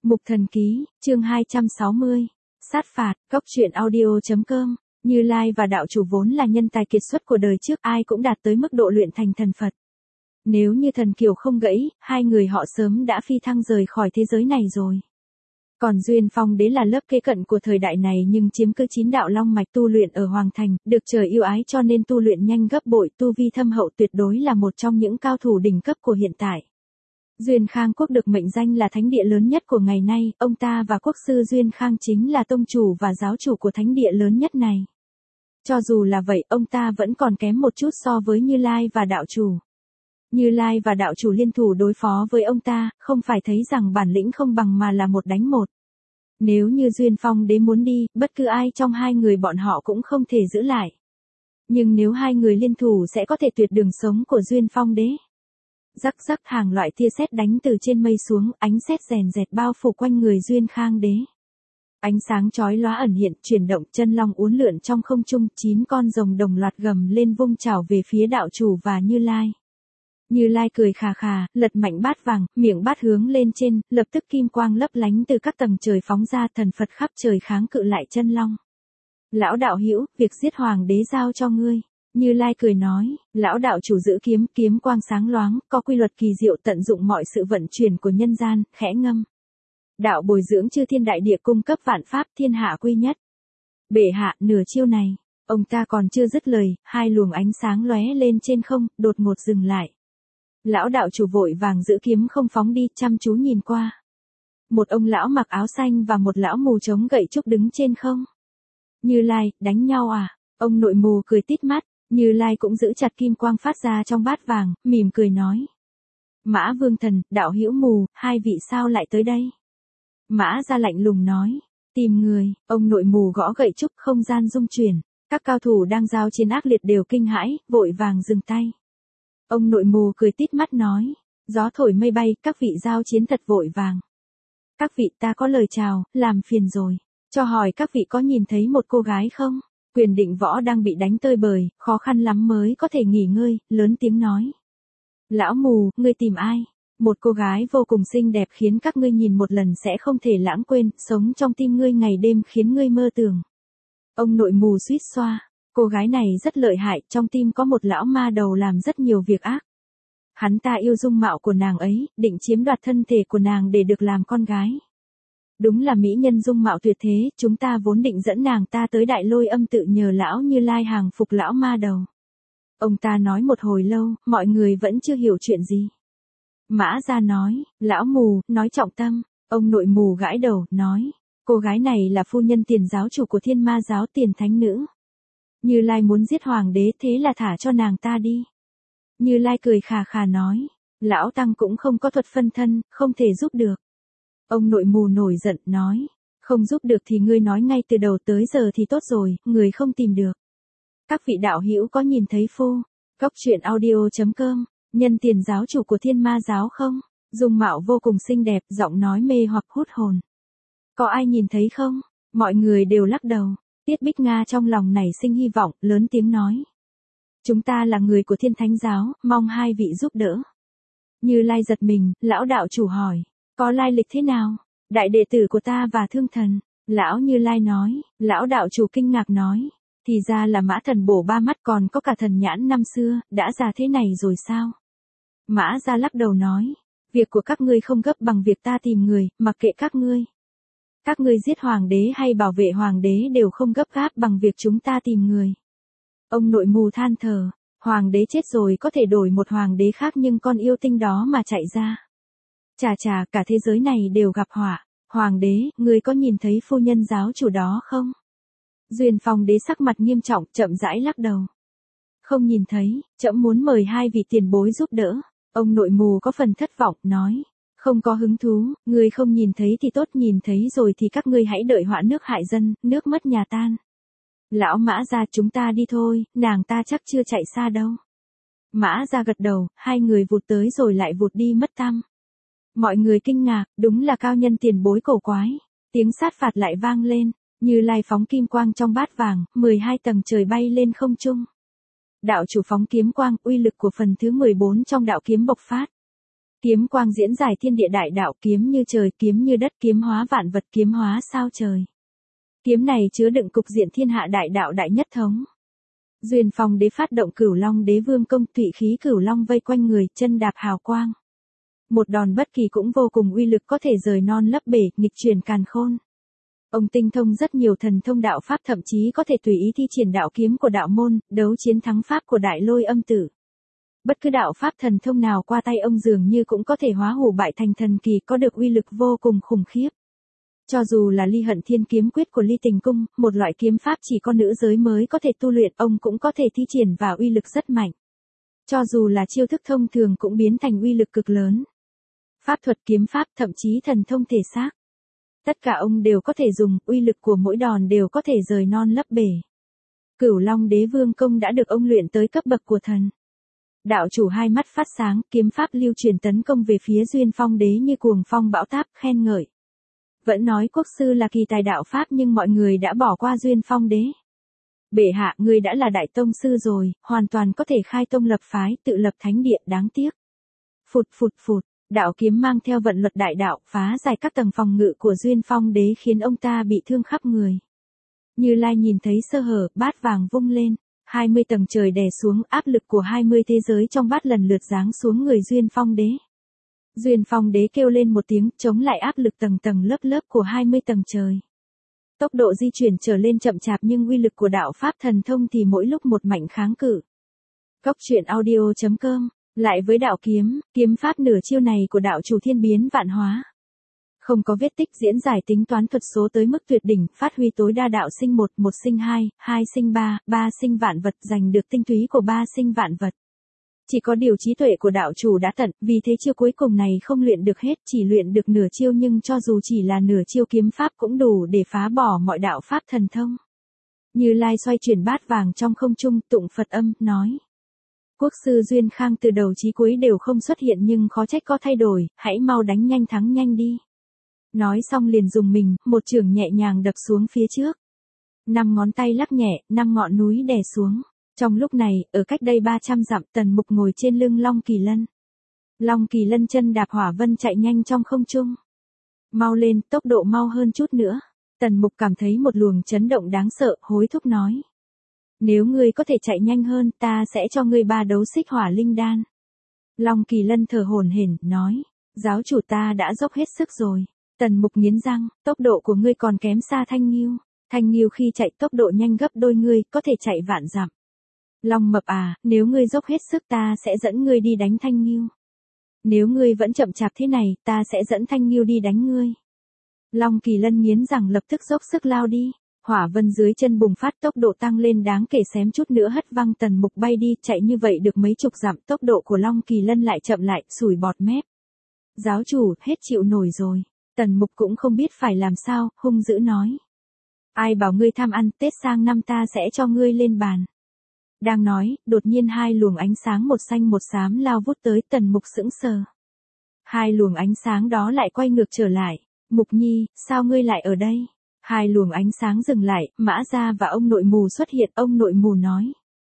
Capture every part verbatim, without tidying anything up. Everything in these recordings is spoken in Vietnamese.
Mục Thần Ký, chương hai trăm sáu mươi. Sát phạt, góc truyện audio chấm com. Như Lai và đạo chủ vốn là nhân tài kiệt xuất của đời trước, ai cũng đạt tới mức độ luyện thành thần Phật. Nếu như thần kiều không gãy, hai người họ sớm đã phi thăng rời khỏi thế giới này rồi. Còn Duyên Phong Đế là lớp kế cận của thời đại này nhưng chiếm cứ chín đạo long mạch tu luyện ở Hoàng Thành, được trời yêu ái cho nên tu luyện nhanh gấp bội, tu vi thâm hậu, tuyệt đối là một trong những cao thủ đỉnh cấp của hiện tại. Duyên Khang Quốc được mệnh danh là thánh địa lớn nhất của ngày nay, ông ta và quốc sư Duyên Khang chính là tông chủ và giáo chủ của thánh địa lớn nhất này. Cho dù là vậy, ông ta vẫn còn kém một chút so với Như Lai và đạo chủ. Như Lai và đạo chủ liên thủ đối phó với ông ta, không phải thấy rằng bản lĩnh không bằng mà là một đánh một. Nếu như Duyên Phong Đế muốn đi, bất cứ ai trong hai người bọn họ cũng không thể giữ lại. Nhưng nếu hai người liên thủ sẽ có thể tuyệt đường sống của Duyên Phong Đế. Rắc rắc, hàng loại tia sét đánh từ trên mây xuống, ánh sét rèn rẹt bao phủ quanh người Duyên Khang Đế. Ánh sáng chói lóa ẩn hiện, chuyển động, chân long uốn lượn trong không trung, chín con rồng đồng loạt gầm lên vung chảo về phía đạo chủ và Như Lai. Như Lai cười khà khà, lật mạnh bát vàng, miệng bát hướng lên trên, lập tức kim quang lấp lánh từ các tầng trời phóng ra, thần Phật khắp trời kháng cự lại chân long. Lão đạo hữu, việc giết hoàng đế giao cho ngươi. Như Lai cười nói, lão đạo chủ giữ kiếm, kiếm quang sáng loáng, có quy luật kỳ diệu, tận dụng mọi sự vận chuyển của nhân gian, khẽ ngâm. Đạo bồi dưỡng chư thiên đại địa, cung cấp vạn pháp, thiên hạ quy nhất. Bệ hạ, nửa chiêu này, ông ta còn chưa dứt lời, hai luồng ánh sáng lóe lên trên không, đột ngột dừng lại. Lão đạo chủ vội vàng giữ kiếm không phóng đi, chăm chú nhìn qua. Một ông lão mặc áo xanh và một lão mù chống gậy trúc đứng trên không. Như Lai, đánh nhau à? Ông nội mù cười tít mắt. Như Lai cũng giữ chặt kim quang phát ra trong bát vàng, mỉm cười nói. Mã Vương Thần, đạo hữu mù, hai vị sao lại tới đây? Mã ra lạnh lùng nói. Tìm người, ông nội mù gõ gậy trúc, không gian rung chuyển. Các cao thủ đang giao chiến ác liệt đều kinh hãi, vội vàng dừng tay. Ông nội mù cười tít mắt nói. Gió thổi mây bay, các vị giao chiến thật vội vàng. Các vị, ta có lời chào, làm phiền rồi. Cho hỏi các vị có nhìn thấy một cô gái không? Quyền Định Võ đang bị đánh tơi bời, khó khăn lắm mới có thể nghỉ ngơi, lớn tiếng nói. Lão mù, ngươi tìm ai? Một cô gái vô cùng xinh đẹp khiến các ngươi nhìn một lần sẽ không thể lãng quên, sống trong tim ngươi ngày đêm khiến ngươi mơ tưởng. Ông nội mù suýt xoa, cô gái này rất lợi hại, trong tim có một lão ma đầu làm rất nhiều việc ác. Hắn ta yêu dung mạo của nàng ấy, định chiếm đoạt thân thể của nàng để được làm con gái. Đúng là mỹ nhân dung mạo tuyệt thế, chúng ta vốn định dẫn nàng ta tới Đại Lôi Âm tự nhờ lão Như Lai hàng phục lão ma đầu. Ông ta nói một hồi lâu, mọi người vẫn chưa hiểu chuyện gì. Mã Gia nói, lão mù, nói trọng tâm. Ông nội mù gãi đầu, nói, cô gái này là phu nhân Tiền giáo chủ của Thiên Ma giáo, Tiền thánh nữ. Như Lai muốn giết hoàng đế, thế là thả cho nàng ta đi. Như Lai cười khà khà nói, lão tăng cũng không có thuật phân thân, không thể giúp được. Ông nội mù nổi giận, nói, không giúp được thì ngươi nói ngay từ đầu tới giờ thì tốt rồi, người không tìm được. Các vị đạo hữu có nhìn thấy phu, góc truyện audio chấm com, nhân Tiền giáo chủ của Thiên Ma giáo không? Dung mạo vô cùng xinh đẹp, giọng nói mê hoặc hút hồn. Có ai nhìn thấy không? Mọi người đều lắc đầu. Tiết Bích Nga trong lòng nảy sinh hy vọng, lớn tiếng nói. Chúng ta là người của Thiên Thánh giáo, mong hai vị giúp đỡ. Như Lai giật mình, lão đạo chủ hỏi. Có lai lịch thế nào? Đại đệ tử của ta và Thương Thần. Lão Như Lai nói, lão đạo chủ kinh ngạc nói. Thì ra là Mã Thần bổ ba mắt, còn có cả thần nhãn năm xưa, đã già thế này rồi sao? Mã Gia lắc đầu nói, việc của các ngươi không gấp bằng việc ta tìm người, mặc kệ các ngươi. Các ngươi giết hoàng đế hay bảo vệ hoàng đế đều không gấp gáp bằng việc chúng ta tìm người. Ông nội mù than thở, hoàng đế chết rồi có thể đổi một hoàng đế khác nhưng con yêu tinh đó mà chạy ra. Chà chà, cả thế giới này đều gặp họa. Hoàng đế, ngươi có nhìn thấy phu nhân giáo chủ đó không? Duyên Phong Đế sắc mặt nghiêm trọng, chậm rãi lắc đầu. Không nhìn thấy, trẫm muốn mời hai vị tiền bối giúp đỡ. Ông nội mù có phần thất vọng, nói. Không có hứng thú, ngươi không nhìn thấy thì tốt, nhìn thấy rồi thì các ngươi hãy đợi họa nước hại dân, nước mất nhà tan. Lão Mã Gia, chúng ta đi thôi, nàng ta chắc chưa chạy xa đâu. Mã Gia gật đầu, hai người vụt tới rồi lại vụt đi mất tăm. Mọi người kinh ngạc, đúng là cao nhân tiền bối cổ quái. Tiếng sát phạt lại vang lên, Như Lai phóng kim quang trong bát vàng, mười hai tầng trời bay lên không trung. Đạo chủ phóng kiếm quang, uy lực của phần thứ mười bốn trong đạo kiếm bộc phát. Kiếm quang diễn giải thiên địa đại đạo, kiếm như trời, kiếm như đất, kiếm hóa vạn vật, kiếm hóa sao trời. Kiếm này chứa đựng cục diện thiên hạ đại đạo đại nhất thống. Duyên Phong đế phát động Cửu Long đế vương công, thụy khí Cửu Long vây quanh người, chân đạp hào quang. Một đòn bất kỳ cũng vô cùng uy lực, có thể rời non lấp bể, nghịch chuyển càn khôn. Ông tinh thông rất nhiều thần thông đạo pháp, thậm chí có thể tùy ý thi triển đạo kiếm của đạo môn, đấu chiến thắng pháp của Đại Lôi Âm Tử. Bất cứ đạo pháp thần thông nào qua tay ông dường như cũng có thể hóa hủ bại thành thần kỳ, có được uy lực vô cùng khủng khiếp. Cho dù là Ly Hận Thiên kiếm quyết của Ly Tình Cung, một loại kiếm pháp chỉ có nữ giới mới có thể tu luyện, ông cũng có thể thi triển và uy lực rất mạnh. Cho dù là chiêu thức thông thường cũng biến thành uy lực cực lớn. Pháp thuật kiếm pháp, thậm chí thần thông thể xác. Tất cả ông đều có thể dùng, uy lực của mỗi đòn đều có thể rời non lấp bể. Cửu Long đế vương công đã được ông luyện tới cấp bậc của thần. Đạo chủ hai mắt phát sáng, kiếm pháp lưu truyền tấn công về phía Duyên Phong đế như cuồng phong bão táp, khen ngợi. Vẫn nói quốc sư là kỳ tài đạo pháp, nhưng mọi người đã bỏ qua Duyên Phong đế. Bệ hạ, ngươi đã là đại tông sư rồi, hoàn toàn có thể khai tông lập phái, tự lập thánh địa, đáng tiếc. Phụt phụt phụt, đạo kiếm mang theo vận luật đại đạo, phá giải các tầng phòng ngự của Duyên Phong đế, khiến ông ta bị thương khắp người. Như Lai nhìn thấy sơ hở, bát vàng vung lên, hai mươi tầng trời đè xuống, áp lực của hai mươi thế giới trong bát lần lượt giáng xuống người Duyên Phong đế. Duyên Phong đế kêu lên một tiếng, chống lại áp lực tầng tầng lớp lớp của hai mươi tầng trời. Tốc độ di chuyển trở lên chậm chạp, nhưng uy lực của đạo pháp thần thông thì mỗi lúc một mạnh kháng cự. Cốc truyện audio chấm com. Lại với đạo kiếm, kiếm pháp nửa chiêu này của đạo chủ thiên biến vạn hóa. Không có vết tích, diễn giải tính toán thuật số tới mức tuyệt đỉnh, phát huy tối đa đạo sinh một, một sinh hai, hai sinh ba, ba sinh vạn vật, giành được tinh túy của ba sinh vạn vật. Chỉ có điều trí tuệ của đạo chủ đã tận, vì thế chiêu cuối cùng này không luyện được hết, chỉ luyện được nửa chiêu, nhưng cho dù chỉ là nửa chiêu kiếm pháp cũng đủ để phá bỏ mọi đạo pháp thần thông. Như Lai xoay chuyển bát vàng trong không trung, tụng Phật âm, nói. Quốc sư Duyên Khang từ đầu chí cuối đều không xuất hiện, nhưng khó trách có thay đổi, hãy mau đánh nhanh thắng nhanh đi. Nói xong liền dùng mình, một chưởng nhẹ nhàng đập xuống phía trước. Năm ngón tay lắc nhẹ, năm ngọn núi đè xuống. Trong lúc này, ở cách đây ba trăm dặm, Tần Mục ngồi trên lưng Long Kỳ Lân. Long Kỳ Lân chân đạp hỏa vân chạy nhanh trong không trung. Mau lên, tốc độ mau hơn chút nữa. Tần Mục cảm thấy một luồng chấn động đáng sợ, hối thúc nói. Nếu ngươi có thể chạy nhanh hơn, ta sẽ cho ngươi ba đấu xích hỏa linh đan. Long Kỳ Lân thở hổn hển, nói. Giáo chủ, ta đã dốc hết sức rồi. Tần Mục nghiến răng, tốc độ của ngươi còn kém xa Thanh Nghiêu. Thanh Nghiêu khi chạy tốc độ nhanh gấp đôi ngươi, có thể chạy vạn dặm. Long Mập à, nếu ngươi dốc hết sức ta sẽ dẫn ngươi đi đánh Thanh Nghiêu. Nếu ngươi vẫn chậm chạp thế này, ta sẽ dẫn Thanh Nghiêu đi đánh ngươi. Long Kỳ Lân nghiến rằng lập tức dốc sức lao đi. Hỏa vân dưới chân bùng phát, tốc độ tăng lên đáng kể, xém chút nữa hất văng Tần Mục bay đi, chạy như vậy được mấy chục dặm, tốc độ của Long Kỳ Lân lại chậm lại, sủi bọt mép. Giáo chủ, hết chịu nổi rồi. Tần Mục cũng không biết phải làm sao, hung dữ nói. Ai bảo ngươi tham ăn, Tết sang năm ta sẽ cho ngươi lên bàn. Đang nói, đột nhiên hai luồng ánh sáng một xanh một xám lao vút tới, Tần Mục sững sờ. Hai luồng ánh sáng đó lại quay ngược trở lại. Mục Nhi, sao ngươi lại ở đây? Hai luồng ánh sáng dừng lại, Mã Gia và ông nội mù xuất hiện, ông nội mù nói.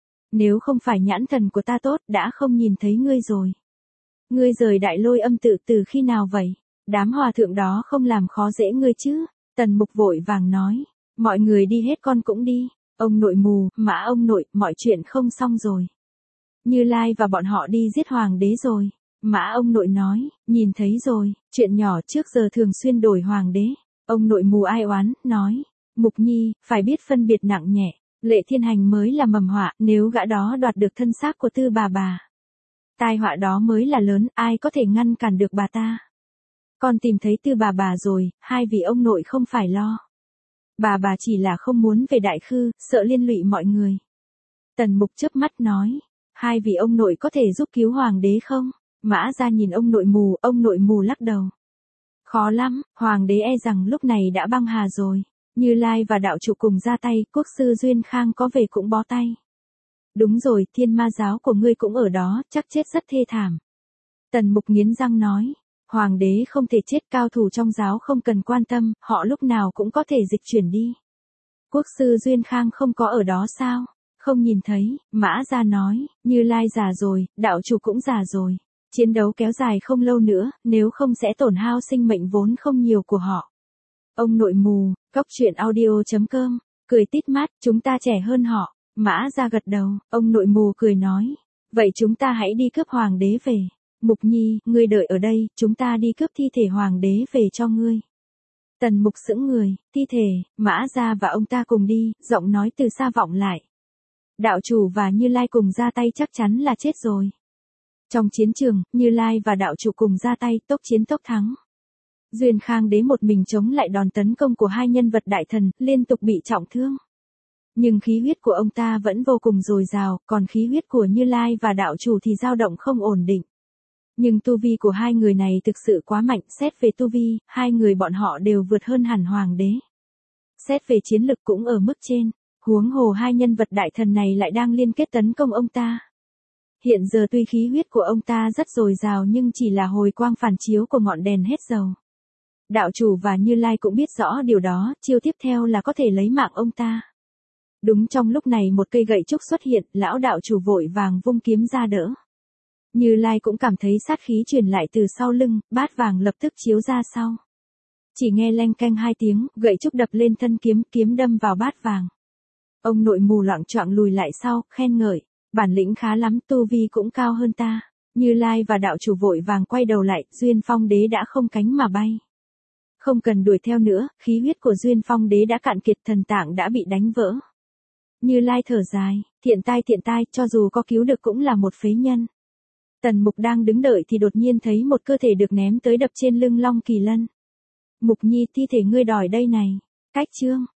Nếu không phải nhãn thần của ta tốt, đã không nhìn thấy ngươi rồi. Ngươi rời Đại Lôi Âm Tự từ khi nào vậy? Đám hòa thượng đó không làm khó dễ ngươi chứ? Tần Mục vội vàng nói. Mọi người đi hết, con cũng đi. Ông nội mù, Mã ông nội, mọi chuyện không xong rồi. Như Lai và bọn họ đi giết hoàng đế rồi. Mã ông nội nói, nhìn thấy rồi, chuyện nhỏ trước giờ thường xuyên đổi hoàng đế. Ông nội mù ai oán, nói, Mục Nhi, phải biết phân biệt nặng nhẹ, Lệ Thiên Hành mới là mầm họa, nếu gã đó đoạt được thân xác của Tư bà bà. Tai họa đó mới là lớn, ai có thể ngăn cản được bà ta. Con tìm thấy Tư bà bà rồi, hai vị ông nội không phải lo. Bà bà chỉ là không muốn về Đại Khư, sợ liên lụy mọi người. Tần Mục chớp mắt nói, hai vị ông nội có thể giúp cứu hoàng đế không? Mã Gia nhìn ông nội mù, ông nội mù lắc đầu. Khó lắm, hoàng đế e rằng lúc này đã băng hà rồi. Như Lai và đạo chủ cùng ra tay, quốc sư Duyên Khang có về cũng bó tay. Đúng rồi, thiên ma giáo của ngươi cũng ở đó, chắc chết rất thê thảm. Tần Mục nghiến răng nói, hoàng đế không thể chết, cao thủ trong giáo không cần quan tâm, họ lúc nào cũng có thể dịch chuyển đi. Quốc sư Duyên Khang không có ở đó sao? Không nhìn thấy, Mã Gia nói, Như Lai già rồi, đạo chủ cũng già rồi. Chiến đấu kéo dài không lâu nữa, nếu không sẽ tổn hao sinh mệnh vốn không nhiều của họ. Ông nội mù, cóc truyện audio.com, cười tít mắt, chúng ta trẻ hơn họ. Mã Gia gật đầu, ông nội mù cười nói. Vậy chúng ta hãy đi cướp hoàng đế về. Mục Nhi, ngươi đợi ở đây, chúng ta đi cướp thi thể hoàng đế về cho ngươi. Tần Mục sững người, thi thể, Mã Gia và ông ta cùng đi, giọng nói từ xa vọng lại. Đạo chủ và Như Lai cùng ra tay chắc chắn là chết rồi. Trong chiến trường, Như Lai và đạo chủ cùng ra tay, tốc chiến tốc thắng. Duyên Khang Đế một mình chống lại đòn tấn công của hai nhân vật đại thần, liên tục bị trọng thương. Nhưng khí huyết của ông ta vẫn vô cùng dồi dào, còn khí huyết của Như Lai và đạo chủ thì dao động không ổn định. Nhưng tu vi của hai người này thực sự quá mạnh, xét về tu vi, hai người bọn họ đều vượt hơn hẳn hoàng đế. Xét về chiến lực cũng ở mức trên, huống hồ hai nhân vật đại thần này lại đang liên kết tấn công ông ta. Hiện giờ tuy khí huyết của ông ta rất dồi dào nhưng chỉ là hồi quang phản chiếu của ngọn đèn hết dầu. Đạo chủ và Như Lai cũng biết rõ điều đó, chiêu tiếp theo là có thể lấy mạng ông ta. Đúng trong lúc này một cây gậy trúc xuất hiện, lão đạo chủ vội vàng vung kiếm ra đỡ. Như Lai cũng cảm thấy sát khí truyền lại từ sau lưng, bát vàng lập tức chiếu ra sau. Chỉ nghe leng keng hai tiếng, gậy trúc đập lên thân kiếm, kiếm đâm vào bát vàng. Ông nội mù loạng choạng lùi lại sau, khen ngợi, bản lĩnh khá lắm, tu vi cũng cao hơn ta. Như Lai và đạo chủ vội vàng quay đầu lại, Duyên Phong Đế đã không cánh mà bay. Không cần đuổi theo nữa, khí huyết của Duyên Phong Đế đã cạn kiệt, thần tạng đã bị đánh vỡ. Như Lai thở dài, thiện tai thiện tai, cho dù có cứu được cũng là một phế nhân. Tần Mục đang đứng đợi thì đột nhiên thấy một cơ thể được ném tới đập trên lưng Long Kỳ Lân. Mục Nhi, thi thể ngươi đòi đây này. Cách chương